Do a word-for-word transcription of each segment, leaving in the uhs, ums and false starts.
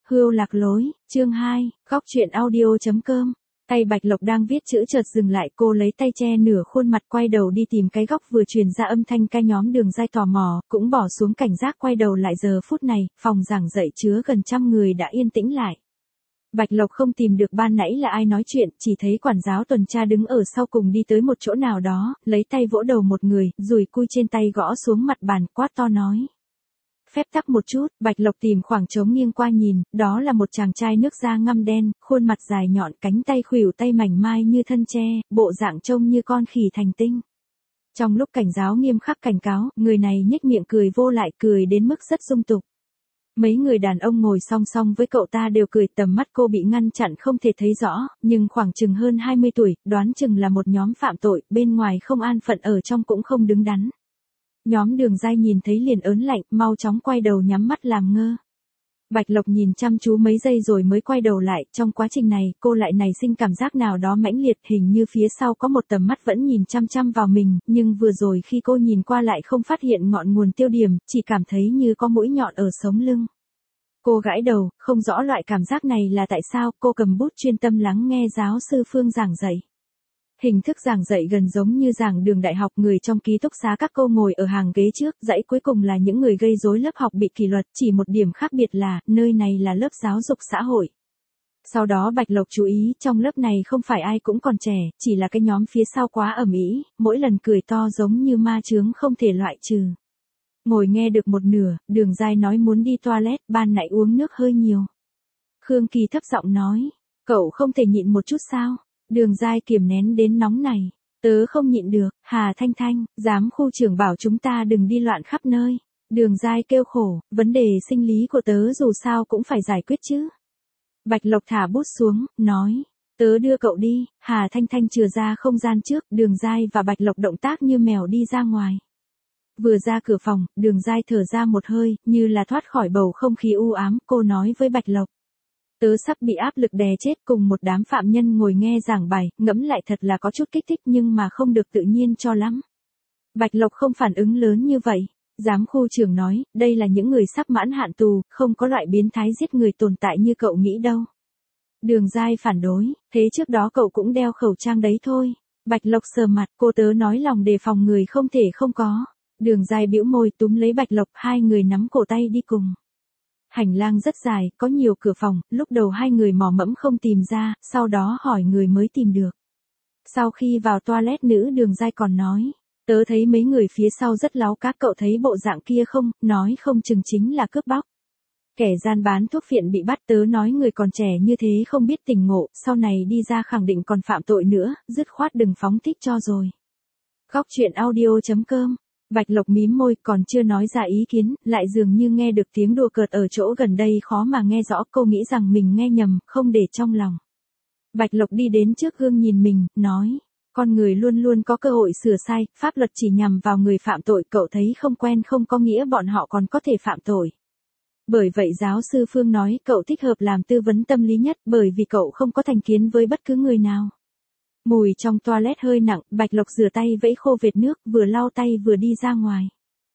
Hươu lạc lối, chương hai, góc truyện audio chấm com. Tay Bạch Lộc đang viết chữ chợt dừng lại, cô lấy tay che nửa khuôn mặt quay đầu đi tìm cái góc vừa truyền ra âm thanh ca nhóm Đường Giai tò mò, cũng bỏ xuống cảnh giác quay đầu lại. Giờ phút này, phòng giảng dạy chứa gần trăm người đã yên tĩnh lại. Bạch Lộc không tìm được ban nãy là ai nói chuyện, chỉ thấy quản giáo tuần tra đứng ở sau cùng đi tới một chỗ nào đó, lấy tay vỗ đầu một người, dùi cui trên tay gõ xuống mặt bàn, quát to nói. Phép tắc một chút. Bạch Lộc tìm khoảng trống nghiêng qua nhìn, đó là một chàng trai nước da ngăm đen, khuôn mặt dài nhọn, cánh tay khuỷu tay mảnh mai như thân tre, bộ dạng trông như con khỉ thành tinh. Trong lúc cảnh giáo nghiêm khắc cảnh cáo, người này nhếch miệng cười vô lại, cười đến mức rất dung tục. Mấy người đàn ông ngồi song song với cậu ta đều cười, tầm mắt cô bị ngăn chặn không thể thấy rõ, nhưng khoảng chừng hơn hai mươi tuổi, đoán chừng là một nhóm phạm tội, bên ngoài không an phận, ở trong cũng không đứng đắn. Nhóm Đường Giai nhìn thấy liền ớn lạnh, mau chóng quay đầu nhắm mắt làm ngơ. Bạch Lộc nhìn chăm chú mấy giây rồi mới quay đầu lại, trong quá trình này, cô lại nảy sinh cảm giác nào đó mãnh liệt, hình như phía sau có một tầm mắt vẫn nhìn chăm chăm vào mình, nhưng vừa rồi khi cô nhìn qua lại không phát hiện ngọn nguồn tiêu điểm, chỉ cảm thấy như có mũi nhọn ở sống lưng. Cô gãi đầu, không rõ loại cảm giác này là tại sao. Cô cầm bút chuyên tâm lắng nghe giáo sư Phương giảng dạy. Hình thức giảng dạy gần giống như giảng đường đại học, người trong ký túc xá các cô ngồi ở hàng ghế trước, dãy cuối cùng là những người gây rối lớp học bị kỷ luật, chỉ một điểm khác biệt là, nơi này là lớp giáo dục xã hội. Sau đó Bạch Lộc chú ý, trong lớp này không phải ai cũng còn trẻ, chỉ là cái nhóm phía sau quá ầm ĩ, mỗi lần cười to giống như ma chướng không thể loại trừ. Ngồi nghe được một nửa, Đường Giai nói muốn đi toilet, ban nãy uống nước hơi nhiều. Khương Kỳ thấp giọng nói, cậu không thể nhịn một chút sao? Đường Giai kiềm nén đến nóng này. Tớ không nhịn được. Hà Thanh Thanh, giám khu trưởng bảo chúng ta đừng đi loạn khắp nơi. Đường Giai kêu khổ, vấn đề sinh lý của tớ dù sao cũng phải giải quyết chứ. Bạch Lộc thả bút xuống, nói, tớ đưa cậu đi. Hà Thanh Thanh chừa ra không gian trước, Đường Giai và Bạch Lộc động tác như mèo đi ra ngoài. Vừa ra cửa phòng, Đường Giai thở ra một hơi, như là thoát khỏi bầu không khí u ám, cô nói với Bạch Lộc. Tớ sắp bị áp lực đè chết, cùng một đám phạm nhân ngồi nghe giảng bài, ngẫm lại thật là có chút kích thích nhưng mà không được tự nhiên cho lắm. Bạch Lộc không phản ứng lớn như vậy. Giám khu trưởng nói, đây là những người sắp mãn hạn tù, không có loại biến thái giết người tồn tại như cậu nghĩ đâu. Đường Giai phản đối, thế trước đó cậu cũng đeo khẩu trang đấy thôi. Bạch Lộc sờ mặt, cô tớ nói lòng đề phòng người không thể không có. Đường Giai bĩu môi túm lấy Bạch Lộc, hai người nắm cổ tay đi cùng. Hành lang rất dài, có nhiều cửa phòng, lúc đầu hai người mò mẫm không tìm ra, sau đó hỏi người mới tìm được. Sau khi vào toilet, nữ Đường Giai còn nói, tớ thấy mấy người phía sau rất láo cá, cậu thấy bộ dạng kia không, nói không chừng chính là cướp bóc. Kẻ gian bán thuốc phiện bị bắt, tớ nói người còn trẻ như thế không biết tỉnh ngộ, sau này đi ra khẳng định còn phạm tội nữa, dứt khoát đừng phóng thích cho rồi. Góc truyện audio chấm com. Bạch Lộc mím môi, còn chưa nói ra ý kiến, lại dường như nghe được tiếng đùa cợt ở chỗ gần đây khó mà nghe rõ, cô nghĩ rằng mình nghe nhầm, không để trong lòng. Bạch Lộc đi đến trước gương nhìn mình, nói, con người luôn luôn có cơ hội sửa sai, pháp luật chỉ nhằm vào người phạm tội, cậu thấy không quen không có nghĩa bọn họ còn có thể phạm tội. Bởi vậy giáo sư Phương nói cậu thích hợp làm tư vấn tâm lý nhất, bởi vì cậu không có thành kiến với bất cứ người nào. Mùi trong toilet hơi nặng, Bạch Lộc rửa tay vẫy khô vệt nước, vừa lau tay vừa đi ra ngoài.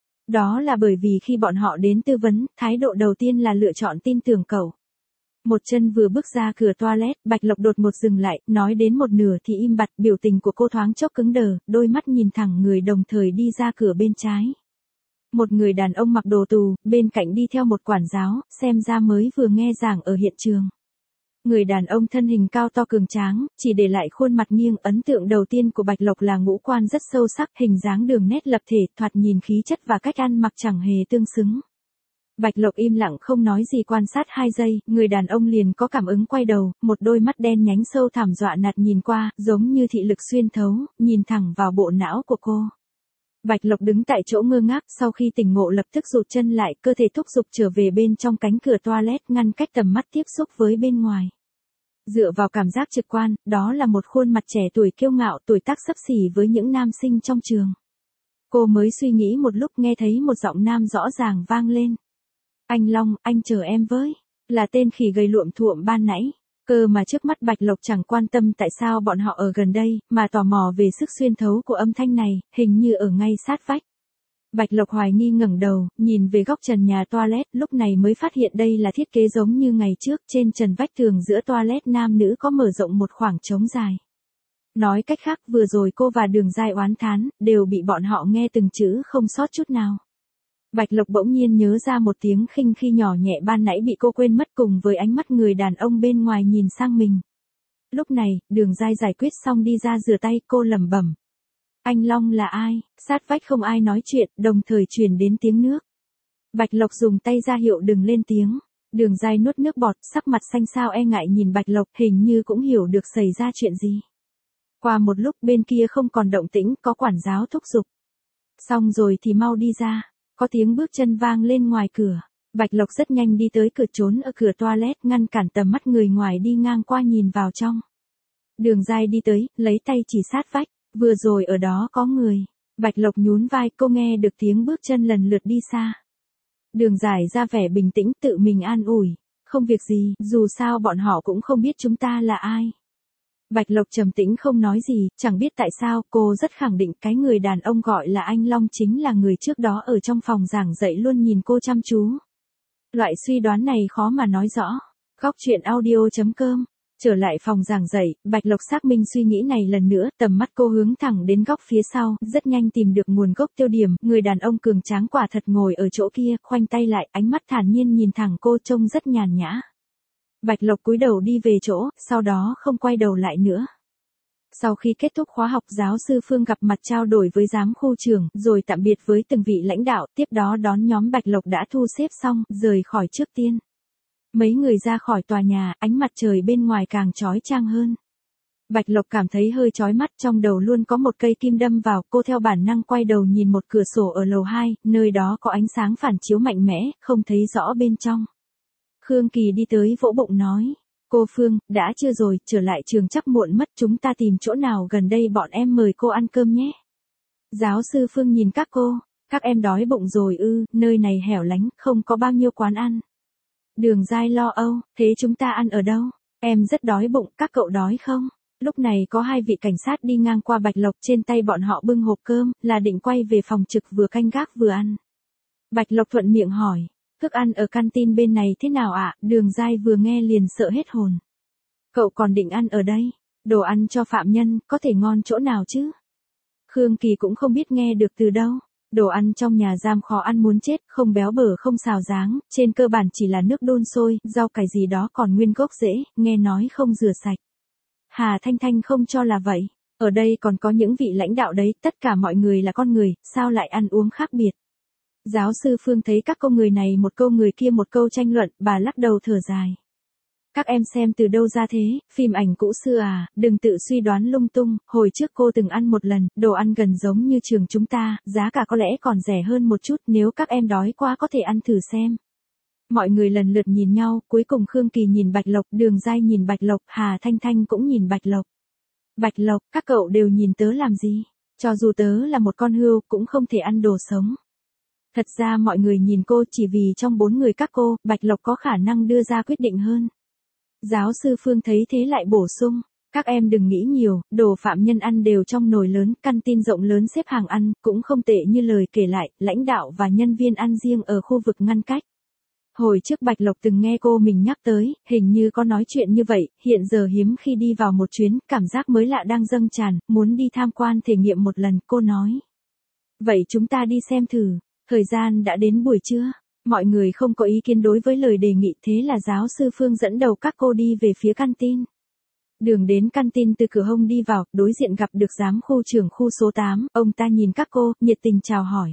Đó là bởi vì khi bọn họ đến tư vấn, thái độ đầu tiên là lựa chọn tin tưởng cậu. Một chân vừa bước ra cửa toilet, Bạch Lộc đột ngột dừng lại, nói đến một nửa thì im bặt, biểu tình của cô thoáng chốc cứng đờ, đôi mắt nhìn thẳng người đồng thời đi ra cửa bên trái. Một người đàn ông mặc đồ tù, bên cạnh đi theo một quản giáo, xem ra mới vừa nghe giảng ở hiện trường. Người đàn ông thân hình cao to cường tráng, chỉ để lại khuôn mặt nghiêng, ấn tượng đầu tiên của Bạch Lộc là ngũ quan rất sâu sắc, hình dáng đường nét lập thể, thoạt nhìn khí chất và cách ăn mặc chẳng hề tương xứng. Bạch Lộc im lặng không nói gì, quan sát hai giây, người đàn ông liền có cảm ứng quay đầu, một đôi mắt đen nhánh sâu thẳm dọa nạt nhìn qua, giống như thị lực xuyên thấu, nhìn thẳng vào bộ não của cô. Bạch Lộc đứng tại chỗ ngơ ngác, sau khi tỉnh ngộ lập tức rụt chân lại, cơ thể thúc giục trở về bên trong cánh cửa toilet, ngăn cách tầm mắt tiếp xúc với bên ngoài. Dựa vào cảm giác trực quan, đó là một khuôn mặt trẻ tuổi kiêu ngạo, tuổi tác xấp xỉ với những nam sinh trong trường. Cô mới suy nghĩ một lúc, nghe thấy một giọng nam rõ ràng vang lên. Anh Long, anh chờ em với. Là tên khỉ gầy luộm thuộm ban nãy. Cơ mà trước mắt Bạch Lộc chẳng quan tâm tại sao bọn họ ở gần đây, mà tò mò về sức xuyên thấu của âm thanh này, hình như ở ngay sát vách. Bạch Lộc hoài nghi ngẩng đầu, nhìn về góc trần nhà toilet, lúc này mới phát hiện đây là thiết kế giống như ngày trước, trên trần vách tường giữa toilet nam nữ có mở rộng một khoảng trống dài. Nói cách khác, vừa rồi cô và Đường Giai oán thán, đều bị bọn họ nghe từng chữ không sót chút nào. Bạch Lộc bỗng nhiên nhớ ra một tiếng khinh khi nhỏ nhẹ ban nãy bị cô quên mất cùng với ánh mắt người đàn ông bên ngoài nhìn sang mình. Lúc này, Đường Giai giải quyết xong đi ra rửa tay, cô lẩm bẩm. Anh Long là ai? Sát vách không ai nói chuyện, đồng thời truyền đến tiếng nước. Bạch Lộc dùng tay ra hiệu đừng lên tiếng. Đường Giai nuốt nước bọt, sắc mặt xanh xao e ngại nhìn Bạch Lộc, hình như cũng hiểu được xảy ra chuyện gì. Qua một lúc bên kia không còn động tĩnh, có quản giáo thúc giục. Xong rồi thì mau đi ra. Có tiếng bước chân vang lên ngoài cửa. Bạch Lộc rất nhanh đi tới cửa, trốn ở cửa toilet, ngăn cản tầm mắt người ngoài đi ngang qua nhìn vào trong. Đường Giai đi tới, lấy tay chỉ sát vách. Vừa rồi ở đó có người. Bạch Lộc nhún vai, cô nghe được tiếng bước chân lần lượt đi xa. Đường Giải ra vẻ bình tĩnh, tự mình an ủi. Không việc gì, dù sao bọn họ cũng không biết chúng ta là ai. Bạch Lộc trầm tĩnh không nói gì, chẳng biết tại sao, cô rất khẳng định cái người đàn ông gọi là anh Long chính là người trước đó ở trong phòng giảng dạy luôn nhìn cô chăm chú. Loại suy đoán này khó mà nói rõ. Góc truyện audio chấm com. Trở lại phòng giảng dạy, Bạch Lộc xác minh suy nghĩ này lần nữa, tầm mắt cô hướng thẳng đến góc phía sau, rất nhanh tìm được nguồn gốc tiêu điểm, người đàn ông cường tráng quả thật ngồi ở chỗ kia, khoanh tay lại, ánh mắt thản nhiên nhìn thẳng cô, trông rất nhàn nhã. Bạch Lộc cúi đầu đi về chỗ, sau đó không quay đầu lại nữa. Sau khi kết thúc khóa học, giáo sư Phương gặp mặt trao đổi với giám khu trưởng, rồi tạm biệt với từng vị lãnh đạo, tiếp đó đón nhóm Bạch Lộc đã thu xếp xong, rời khỏi trước tiên. Mấy người ra khỏi tòa nhà, ánh mặt trời bên ngoài càng chói chang hơn. Bạch Lộc cảm thấy hơi chói mắt, trong đầu luôn có một cây kim đâm vào, cô theo bản năng quay đầu nhìn một cửa sổ ở lầu hai, nơi đó có ánh sáng phản chiếu mạnh mẽ, không thấy rõ bên trong. Khương Kỳ đi tới vỗ bụng nói, cô Phương, đã trưa rồi, trở lại trường chắc muộn mất, chúng ta tìm chỗ nào gần đây bọn em mời cô ăn cơm nhé. Giáo sư Phương nhìn các cô, các em đói bụng rồi ư, nơi này hẻo lánh, không có bao nhiêu quán ăn. Đường Giai lo âu, thế chúng ta ăn ở đâu? Em rất đói bụng, các cậu đói không? Lúc này có hai vị cảnh sát đi ngang qua Bạch Lộc, trên tay bọn họ bưng hộp cơm, là định quay về phòng trực vừa canh gác vừa ăn. Bạch Lộc thuận miệng hỏi, thức ăn ở canteen bên này thế nào ạ? À? Đường Giai vừa nghe liền sợ hết hồn. Cậu còn định ăn ở đây? Đồ ăn cho phạm nhân, có thể ngon chỗ nào chứ? Khương Kỳ cũng không biết nghe được từ đâu. Đồ ăn trong nhà giam khó ăn muốn chết, không béo bở không xào dáng, trên cơ bản chỉ là nước đun sôi, rau cải gì đó còn nguyên gốc rễ, nghe nói không rửa sạch. Hà Thanh Thanh không cho là vậy. Ở đây còn có những vị lãnh đạo đấy, tất cả mọi người là con người, sao lại ăn uống khác biệt? Giáo sư Phương thấy các câu người này một câu người kia một câu tranh luận, bà lắc đầu thở dài. Các em xem từ đâu ra thế, phim ảnh cũ xưa à, đừng tự suy đoán lung tung, hồi trước cô từng ăn một lần, đồ ăn gần giống như trường chúng ta, giá cả có lẽ còn rẻ hơn một chút, nếu các em đói quá có thể ăn thử xem. Mọi người lần lượt nhìn nhau, cuối cùng Khương Kỳ nhìn Bạch Lộc, Đường Giai nhìn Bạch Lộc, Hà Thanh Thanh cũng nhìn Bạch Lộc. Bạch Lộc, các cậu đều nhìn tớ làm gì? Cho dù tớ là một con hươu, cũng không thể ăn đồ sống. Thật ra mọi người nhìn cô chỉ vì trong bốn người các cô, Bạch Lộc có khả năng đưa ra quyết định hơn. Giáo sư Phương thấy thế lại bổ sung, các em đừng nghĩ nhiều, đồ phạm nhân ăn đều trong nồi lớn, canteen rộng lớn xếp hàng ăn, cũng không tệ như lời kể lại, lãnh đạo và nhân viên ăn riêng ở khu vực ngăn cách. Hồi trước Bạch Lộc từng nghe cô mình nhắc tới, hình như có nói chuyện như vậy, hiện giờ hiếm khi đi vào một chuyến, cảm giác mới lạ đang dâng tràn, muốn đi tham quan thể nghiệm một lần, cô nói. Vậy chúng ta đi xem thử, thời gian đã đến buổi trưa. Mọi người không có ý kiến đối với lời đề nghị, thế là giáo sư Phương dẫn đầu các cô đi về phía canteen. Đường đến canteen từ cửa hông đi vào, đối diện gặp được giám khu trưởng khu số tám, ông ta nhìn các cô, nhiệt tình chào hỏi.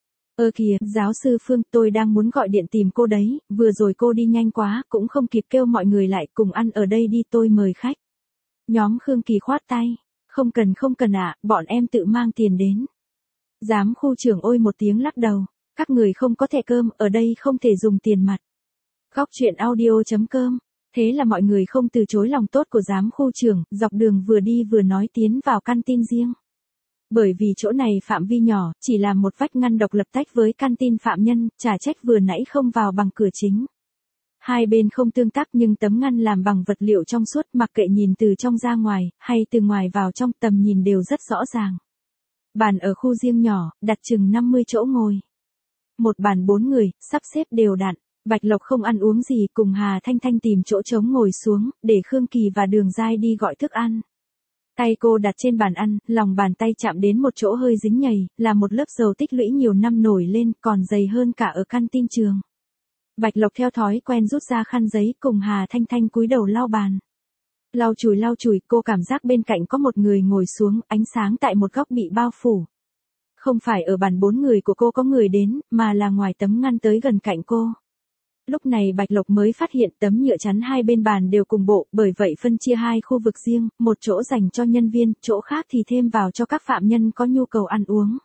Ơ kìa, giáo sư Phương, tôi đang muốn gọi điện tìm cô đấy, vừa rồi cô đi nhanh quá, cũng không kịp kêu mọi người lại cùng ăn ở đây đi, tôi mời khách. Nhóm Khương Kỳ khoát tay, không cần không cần ạ, à, bọn em tự mang tiền đến. Giám khu trưởng ôi một tiếng lắc đầu. Các người không có thẻ cơm, ở đây không thể dùng tiền mặt. Góc truyện audio chấm com. Thế là mọi người không từ chối lòng tốt của giám khu trưởng, dọc đường vừa đi vừa nói tiến vào canteen riêng. Bởi vì chỗ này phạm vi nhỏ, chỉ là một vách ngăn độc lập tách với canteen phạm nhân, chả trách vừa nãy không vào bằng cửa chính. Hai bên không tương tác nhưng tấm ngăn làm bằng vật liệu trong suốt, mặc kệ nhìn từ trong ra ngoài, hay từ ngoài vào trong, tầm nhìn đều rất rõ ràng. Bàn ở khu riêng nhỏ, đặt chừng năm mươi chỗ ngồi. Một bàn bốn người, sắp xếp đều đặn. Bạch Lộc không ăn uống gì, cùng Hà Thanh Thanh tìm chỗ trống ngồi xuống, để Khương Kỳ và Đường Giai đi gọi thức ăn. Tay cô đặt trên bàn ăn, lòng bàn tay chạm đến một chỗ hơi dính nhầy, là một lớp dầu tích lũy nhiều năm nổi lên, còn dày hơn cả ở căn tin trường. Bạch Lộc theo thói quen rút ra khăn giấy, cùng Hà Thanh Thanh cúi đầu lau bàn. Lau chùi lau chùi, cô cảm giác bên cạnh có một người ngồi xuống, ánh sáng tại một góc bị bao phủ. Không phải ở bàn bốn người của cô có người đến, mà là ngoài tấm ngăn tới gần cạnh cô. Lúc này Bạch Lộc mới phát hiện tấm nhựa chắn hai bên bàn đều cùng bộ, bởi vậy phân chia hai khu vực riêng, một chỗ dành cho nhân viên, chỗ khác thì thêm vào cho các phạm nhân có nhu cầu ăn uống.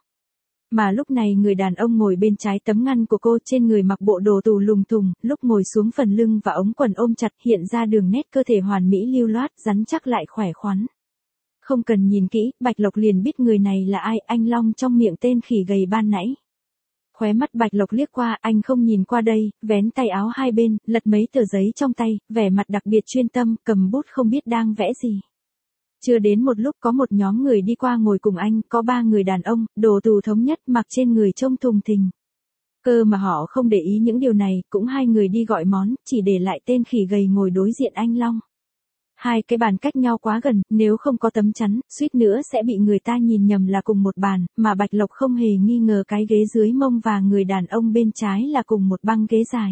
Mà lúc này người đàn ông ngồi bên trái tấm ngăn của cô, trên người mặc bộ đồ tù lùng thùng, lúc ngồi xuống phần lưng và ống quần ôm chặt, hiện ra đường nét cơ thể hoàn mỹ lưu loát, rắn chắc lại khỏe khoắn. Không cần nhìn kỹ, Bạch Lộc liền biết người này là ai, anh Long trong miệng tên khỉ gầy ban nãy. Khóe mắt Bạch Lộc liếc qua, anh không nhìn qua đây, vén tay áo hai bên, lật mấy tờ giấy trong tay, vẻ mặt đặc biệt chuyên tâm, cầm bút không biết đang vẽ gì. Chưa đến một lúc có một nhóm người đi qua ngồi cùng anh, có ba người đàn ông, đồ tù thống nhất, mặc trên người trông thùng thình. Cơ mà họ không để ý những điều này, cũng hai người đi gọi món, chỉ để lại tên khỉ gầy ngồi đối diện anh Long. Hai cái bàn cách nhau quá gần, nếu không có tấm chắn, suýt nữa sẽ bị người ta nhìn nhầm là cùng một bàn, mà Bạch Lộc không hề nghi ngờ cái ghế dưới mông và người đàn ông bên trái là cùng một băng ghế dài.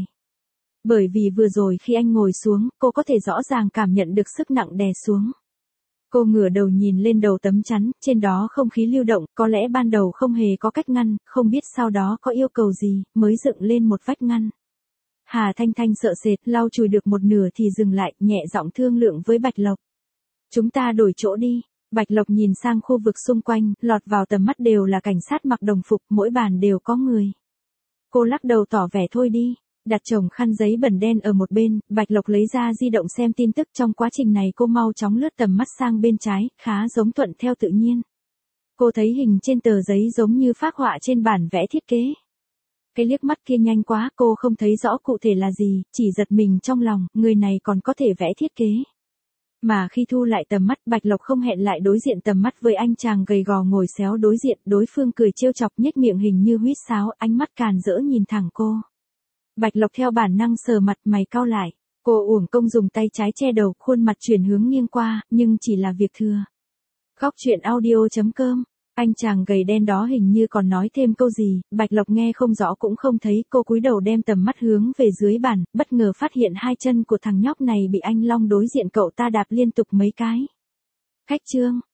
Bởi vì vừa rồi khi anh ngồi xuống, cô có thể rõ ràng cảm nhận được sức nặng đè xuống. Cô ngửa đầu nhìn lên đầu tấm chắn, trên đó không khí lưu động, có lẽ ban đầu không hề có cách ngăn, không biết sau đó có yêu cầu gì, mới dựng lên một vách ngăn. Hà Thanh Thanh sợ sệt, lau chùi được một nửa thì dừng lại, nhẹ giọng thương lượng với Bạch Lộc. Chúng ta đổi chỗ đi. Bạch Lộc nhìn sang khu vực xung quanh, lọt vào tầm mắt đều là cảnh sát mặc đồng phục, mỗi bàn đều có người. Cô lắc đầu tỏ vẻ thôi đi. Đặt chồng khăn giấy bẩn đen ở một bên, Bạch Lộc lấy ra di động xem tin tức, trong quá trình này cô mau chóng lướt tầm mắt sang bên trái, khá giống thuận theo tự nhiên. Cô thấy hình trên tờ giấy giống như phác họa trên bản vẽ thiết kế. Cái liếc mắt kia nhanh quá, cô không thấy rõ cụ thể là gì, chỉ giật mình trong lòng, người này còn có thể vẽ thiết kế. Mà khi thu lại tầm mắt, Bạch Lộc không hẹn lại đối diện tầm mắt với anh chàng gầy gò ngồi xéo đối diện, đối phương cười trêu chọc nhếch miệng hình như huýt sáo, ánh mắt càn rỡ nhìn thẳng cô. Bạch Lộc theo bản năng sờ mặt, mày cau lại. Cô uổng công dùng tay trái che đầu, khuôn mặt chuyển hướng nghiêng qua, nhưng chỉ là việc thừa. Góc truyện audio chấm com. Anh chàng gầy đen đó hình như còn nói thêm câu gì, Bạch Lộc nghe không rõ cũng không thấy, cô cúi đầu đem tầm mắt hướng về dưới bàn, bất ngờ phát hiện hai chân của thằng nhóc này bị anh Long đối diện cậu ta đạp liên tục mấy cái. Khách trương,